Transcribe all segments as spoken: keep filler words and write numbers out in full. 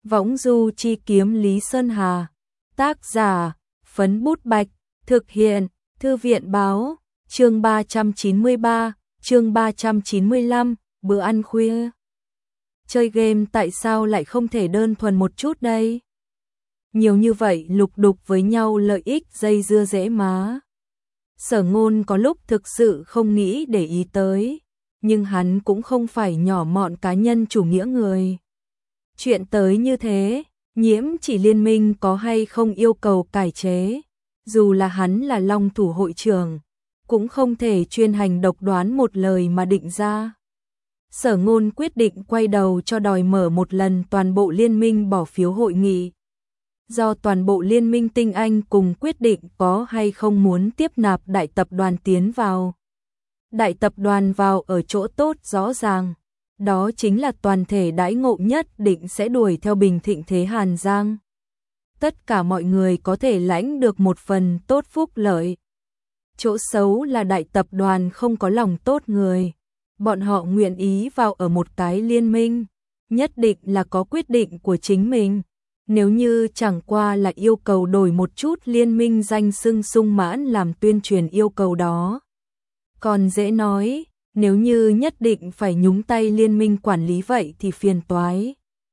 Võng du chi kiếm Lý Sơn Hà. Tác giả, Phấn Bút Bạch. Thực hiện, Thư viện Báo. Chương ba trăm chín mươi ba, chương ba trăm chín mươi lăm, bữa ăn khuya. Chơi game tại sao lại không thể đơn thuần một chút đây? Nhiều như vậy lục đục với nhau lợi ích dây dưa dễ má. Sở Ngôn có lúc thực sự không nghĩ để ý tới, nhưng hắn cũng không phải nhỏ mọn cá nhân chủ nghĩa người. Chuyện tới như thế, Nhiễm Chỉ Liên minh có hay không yêu cầu cải chế, dù là hắn là Long Thủ hội trưởng, cũng không thể chuyên hành độc đoán một lời mà định ra. Sở Ngôn quyết định quay đầu cho đòi mở một lần toàn bộ liên minh bỏ phiếu hội nghị. Do toàn bộ liên minh tinh anh cùng quyết định có hay không muốn tiếp nạp đại tập đoàn tiến vào. Đại tập đoàn vào ở chỗ tốt rõ ràng, đó chính là toàn thể đãi ngộ nhất định sẽ đuổi theo Bình Thịnh thế Hàn Giang. Tất cả mọi người có thể lãnh được một phần tốt phúc lợi. Chỗ xấu là đại tập đoàn không có lòng tốt người. Bọn họ nguyện ý vào ở một cái liên minh, nhất định là có quyết định của chính mình. Nếu như chẳng qua là yêu cầu đổi một chút liên minh danh xưng sung mãn làm tuyên truyền yêu cầu đó. Còn dễ nói, nếu như nhất định phải nhúng tay liên minh quản lý vậy thì phiền toái.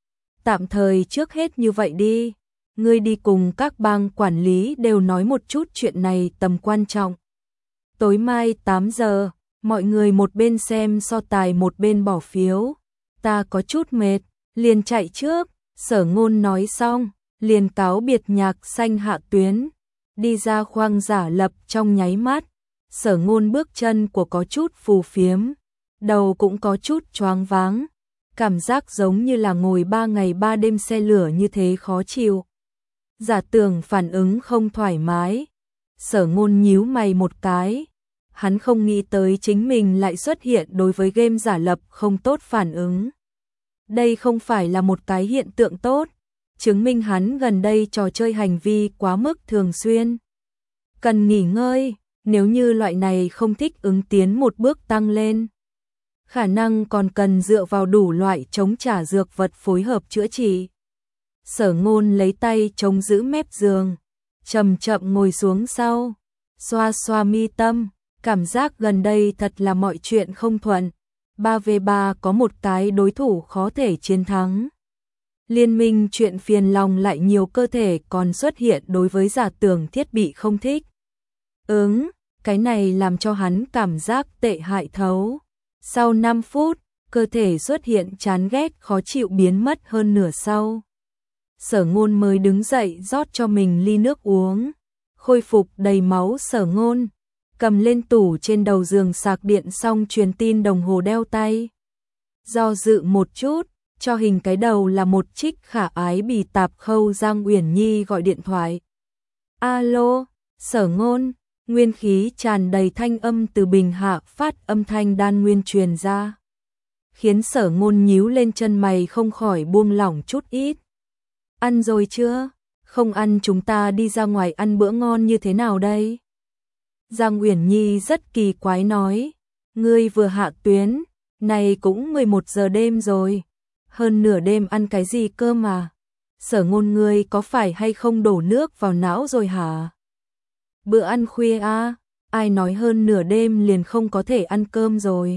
Tạm thời trước hết như vậy đi, ngươi đi cùng các bang quản lý đều nói một chút chuyện này tầm quan trọng. Tối mai tám giờ, mọi người một bên xem so tài một bên bỏ phiếu. Ta có chút mệt, liền chạy trước. Sở Ngôn nói xong, liền cáo biệt Nhạc Xanh hạ tuyến, đi ra khoang giả lập trong nháy mắt. Sở Ngôn bước chân của có chút phù phiếm, đầu cũng có chút choáng váng, cảm giác giống như là ngồi ba ngày ba đêm xe lửa như thế khó chịu. Giả Tưởng phản ứng không thoải mái, Sở Ngôn nhíu mày một cái, hắn không nghĩ tới chính mình lại xuất hiện đối với game giả lập không tốt phản ứng. Đây không phải là một cái hiện tượng tốt, chứng minh hắn gần đây trò chơi hành vi quá mức thường xuyên. Cần nghỉ ngơi, nếu như loại này không thích ứng tiến một bước tăng lên. Khả năng còn cần dựa vào đủ loại chống trả dược vật phối hợp chữa trị. Sở Ngôn lấy tay chống giữ mép giường, chậm chậm ngồi xuống sau, xoa xoa mi tâm, cảm giác gần đây thật là mọi chuyện không thuận. ba vs ba có một cái đối thủ khó thể chiến thắng. Liên minh chuyện phiền lòng lại nhiều, cơ thể còn xuất hiện đối với Giả Tưởng thiết bị không thích. Ứng, cái này làm cho hắn cảm giác tệ hại thấu. Sau năm phút, cơ thể xuất hiện chán ghét khó chịu biến mất hơn nửa sau. Sở Ngôn mới đứng dậy rót cho mình ly nước uống. Khôi phục đầy máu Sở Ngôn cầm lên tủ trên đầu giường sạc điện xong truyền tin đồng hồ đeo tay. Do dự một chút, cho hình cái đầu là một trích khả ái bì tạp khâu Giang Uyển Nhi gọi điện thoại. Alo, Sở Ngôn, nguyên khí tràn đầy thanh âm từ bình hạ phát âm thanh đan nguyên truyền ra. Khiến Sở Ngôn nhíu lên chân mày không khỏi buông lỏng chút ít. Ăn rồi chưa? Không ăn chúng ta đi ra ngoài ăn bữa ngon như thế nào đây? Giang Uyển Nhi rất kỳ quái nói, ngươi vừa hạ tuyến, này cũng mười một giờ đêm rồi, hơn nửa đêm ăn cái gì cơ mà? Sở Ngôn, ngươi có phải hay không đổ nước vào não rồi hả? Bữa ăn khuya à, ai nói hơn nửa đêm liền không có thể ăn cơm rồi?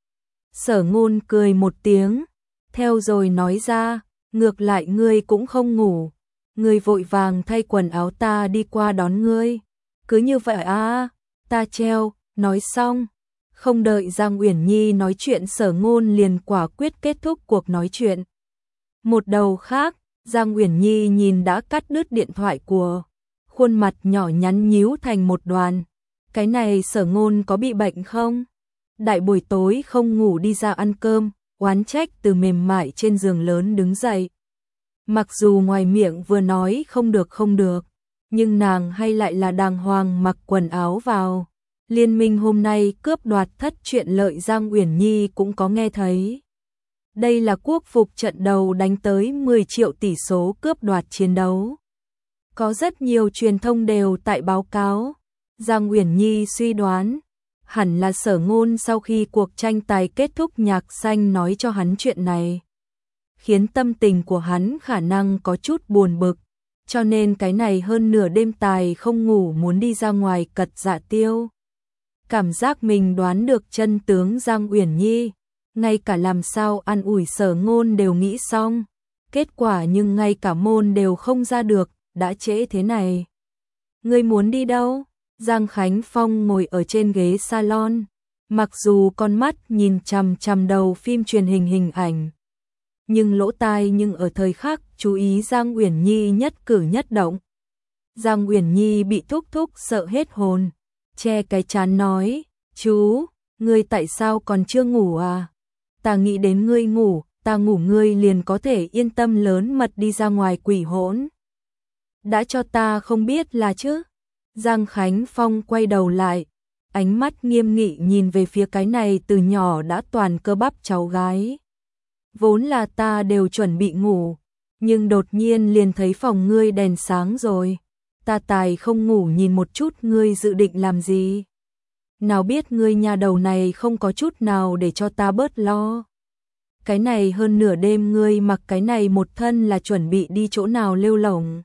Sở Ngôn cười một tiếng, theo rồi nói ra, ngược lại ngươi cũng không ngủ, ngươi vội vàng thay quần áo ta đi qua đón ngươi. Cứ như vậy à, ta treo, nói xong. Không đợi Giang Uyển Nhi nói chuyện, Sở Ngôn liền quả quyết kết thúc cuộc nói chuyện. Một đầu khác, Giang Uyển Nhi nhìn đã cắt đứt điện thoại của, khuôn mặt nhỏ nhắn nhíu thành một đoàn. Cái này Sở Ngôn có bị bệnh không? Đại buổi tối không ngủ đi ra ăn cơm, oán trách từ mềm mại trên giường lớn đứng dậy. Mặc dù ngoài miệng vừa nói không được không được, nhưng nàng hay lại là đàng hoàng mặc quần áo vào. Liên minh hôm nay cướp đoạt thất chuyện lợi Giang Uyển Nhi cũng có nghe thấy. Đây là quốc phục trận đầu đánh tới mười triệu tỷ số cướp đoạt chiến đấu. Có rất nhiều truyền thông đều tại báo cáo. Giang Uyển Nhi suy đoán, hẳn là Sở Ngôn sau khi cuộc tranh tài kết thúc Nhạc Xanh nói cho hắn chuyện này. khiến tâm tình của hắn khả năng có chút buồn bực, cho nên cái này hơn nửa đêm Tài không ngủ muốn đi ra ngoài cật dạ tiêu. Cảm giác mình đoán được chân tướng Giang Uyển Nhi, ngay cả làm sao an ủi Sở Ngôn đều nghĩ xong, kết quả nhưng ngay cả môn đều không ra được, đã trễ thế này. Ngươi muốn đi đâu? Giang Khánh Phong ngồi ở trên ghế salon, mặc dù con mắt nhìn chằm chằm đầu phim truyền hình hình ảnh, nhưng lỗ tai nhưng ở thời khắc chú ý Giang Uyển Nhi nhất cử nhất động. Giang Uyển Nhi bị thúc thúc sợ hết hồn, che cái trán nói, chú, ngươi tại sao còn chưa ngủ à? Ta nghĩ đến ngươi ngủ, ta ngủ ngươi liền có thể yên tâm lớn mật đi ra ngoài quỷ hỗn. Đã cho ta không biết là chứ? Giang Khánh Phong quay đầu lại, ánh mắt nghiêm nghị nhìn về phía cái này từ nhỏ đã toàn cơ bắp cháu gái. Vốn là ta đều chuẩn bị ngủ, nhưng đột nhiên liền thấy phòng ngươi đèn sáng rồi. Ta Tài không ngủ nhìn một chút ngươi dự định làm gì. Nào biết ngươi nhà đầu này không có chút nào để cho ta bớt lo. Cái này hơn nửa đêm ngươi mặc cái này một thân là chuẩn bị đi chỗ nào lêu lổng.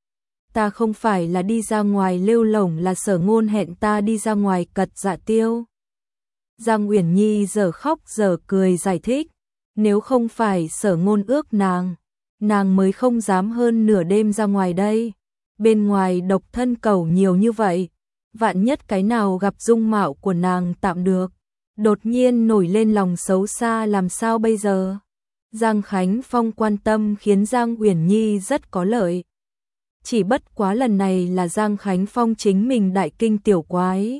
Ta không phải là đi ra ngoài lêu lổng, là Sở Ngôn hẹn ta đi ra ngoài cật dạ tiêu. Giang Uyển Nhi giờ khóc giờ cười giải thích, nếu không phải Sở Ngôn ước nàng, nàng mới không dám hơn nửa đêm ra ngoài đây. Bên ngoài độc thân cẩu nhiều như vậy, vạn nhất cái nào gặp dung mạo của nàng tạm được, đột nhiên nổi lên lòng xấu xa làm sao bây giờ? Giang Khánh Phong quan tâm khiến Giang Uyển Nhi rất có lợi. Chỉ bất quá lần này là Giang Khánh Phong chính mình đại kinh tiểu quái.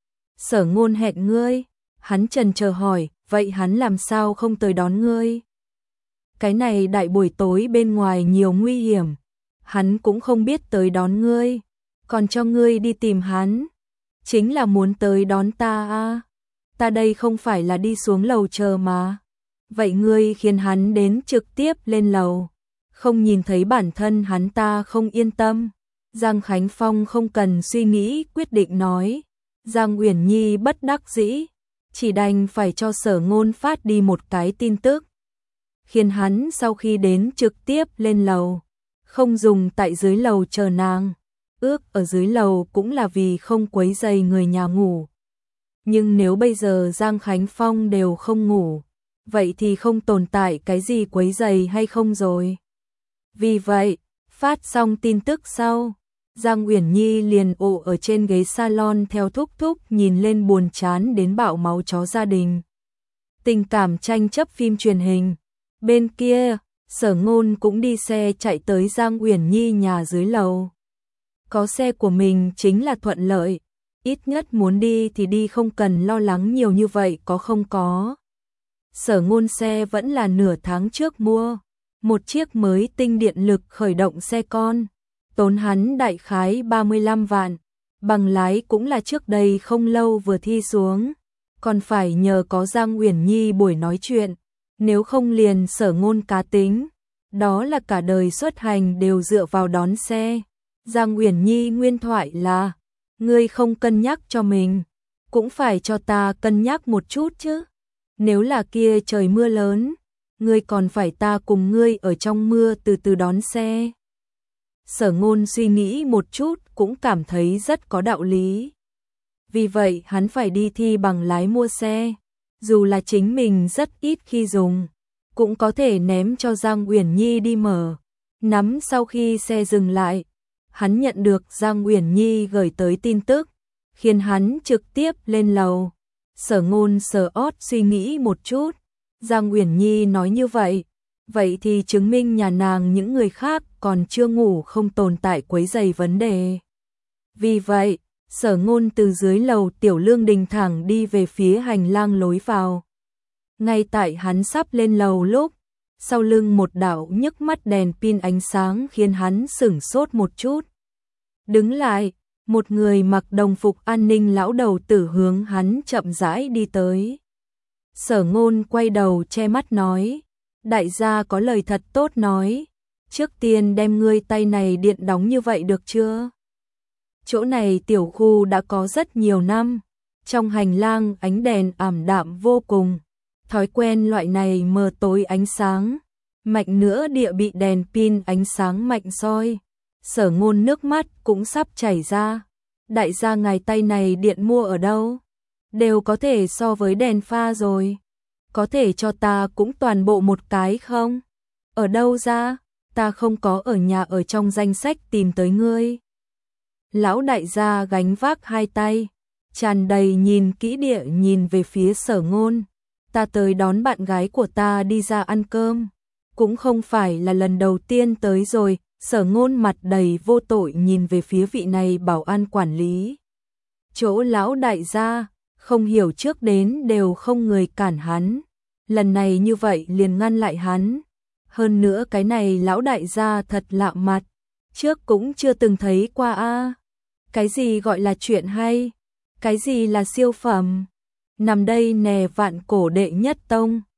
Sở Ngôn hẹn ngươi, hắn chần chờ hỏi, vậy hắn làm sao không tới đón ngươi? Cái này đại buổi tối bên ngoài nhiều nguy hiểm, hắn cũng không biết tới đón ngươi, còn cho ngươi đi tìm hắn, chính là muốn tới đón ta à? Ta đây không phải là đi xuống lầu chờ mà. Vậy ngươi khiến hắn đến trực tiếp lên lầu, không nhìn thấy bản thân hắn ta không yên tâm. Giang Khánh Phong không cần suy nghĩ quyết định nói. Giang Uyển Nhi bất đắc dĩ, chỉ đành phải cho Sở Ngôn phát đi một cái tin tức, khiến hắn sau khi đến trực tiếp lên lầu, không dùng tại dưới lầu chờ nàng. Ước ở dưới lầu cũng là vì không quấy rầy người nhà ngủ. Nhưng nếu bây giờ Giang Khánh Phong đều không ngủ, vậy thì không tồn tại cái gì quấy rầy hay không rồi. Vì vậy, phát xong tin tức sau, Giang Uyển Nhi liền ổ ở trên ghế salon theo thúc thúc nhìn lên buồn chán đến bạo máu chó gia đình. Tình cảm tranh chấp phim truyền hình. Bên kia, Sở Ngôn cũng đi xe chạy tới Giang Uyển Nhi nhà dưới lầu. Có xe của mình chính là thuận lợi, ít nhất muốn đi thì đi không cần lo lắng nhiều như vậy có không có. Sở Ngôn xe vẫn là nửa tháng trước mua, một chiếc mới tinh điện lực khởi động xe con, tốn hắn đại khái ba mươi lăm vạn, bằng lái cũng là trước đây không lâu vừa thi xuống, còn phải nhờ có Giang Uyển Nhi buổi nói chuyện, nếu không liền Sở Ngôn cá tính, đó là cả đời xuất hành đều dựa vào đón xe. Giang Uyển Nhi nguyên thoại là, ngươi không cân nhắc cho mình, cũng phải cho ta cân nhắc một chút chứ. Nếu là kia trời mưa lớn, ngươi còn phải ta cùng ngươi ở trong mưa từ từ đón xe. Sở Ngôn suy nghĩ một chút cũng cảm thấy rất có đạo lý. Vì vậy hắn phải đi thi bằng lái mua xe, dù là chính mình rất ít khi dùng, cũng có thể ném cho Giang Uyển Nhi đi mở. Nắm sau khi xe dừng lại, hắn nhận được Giang Uyển Nhi gửi tới tin tức, khiến hắn trực tiếp lên lầu. Sở Ngôn sờ ót suy nghĩ một chút, Giang Uyển Nhi nói như vậy, vậy thì chứng minh nhà nàng những người khác còn chưa ngủ không tồn tại quấy rầy vấn đề. Vì vậy, Sở Ngôn từ dưới lầu Tiểu Lương Đình thẳng đi về phía hành lang lối vào. Ngay tại hắn sắp lên lầu lúc, sau lưng một đạo nhức mắt đèn pin ánh sáng khiến hắn sửng sốt một chút. Đứng lại, một người mặc đồng phục an ninh lão đầu tử hướng hắn chậm rãi đi tới. Sở Ngôn quay đầu che mắt nói, đại gia có lời thật tốt nói, trước tiên đem ngươi tay này điện đóng như vậy được chưa? Chỗ này tiểu khu đã có rất nhiều năm, trong hành lang ánh đèn ảm đạm vô cùng, thói quen loại này mờ tối ánh sáng, Mạnh nữa địa bị đèn pin ánh sáng mạnh soi. Sở Ngôn nước mắt cũng sắp chảy ra. Đại gia ngài tay này điện mua ở đâu? Đều có thể so với đèn pha rồi. Có thể cho ta cũng toàn bộ một cái không? Ở đâu ra? Ta không có ở nhà, ở trong danh sách tìm tới ngươi. Lão đại gia gánh vác hai tay, tràn đầy nhìn kỹ địa nhìn về phía Sở Ngôn. Ta tới đón bạn gái của ta đi ra ăn cơm, cũng không phải là lần đầu tiên tới rồi. Sở Ngôn mặt đầy vô tội nhìn về phía vị này bảo an quản lý. Chỗ lão đại gia, không hiểu trước đến đều không người cản hắn. Lần này như vậy liền ngăn lại hắn. Hơn nữa cái này lão đại gia thật lạ mặt, trước cũng chưa từng thấy qua a. Cái gì gọi là chuyện hay? Cái gì là siêu phẩm? Nằm đây nè, vạn cổ đệ nhất tông.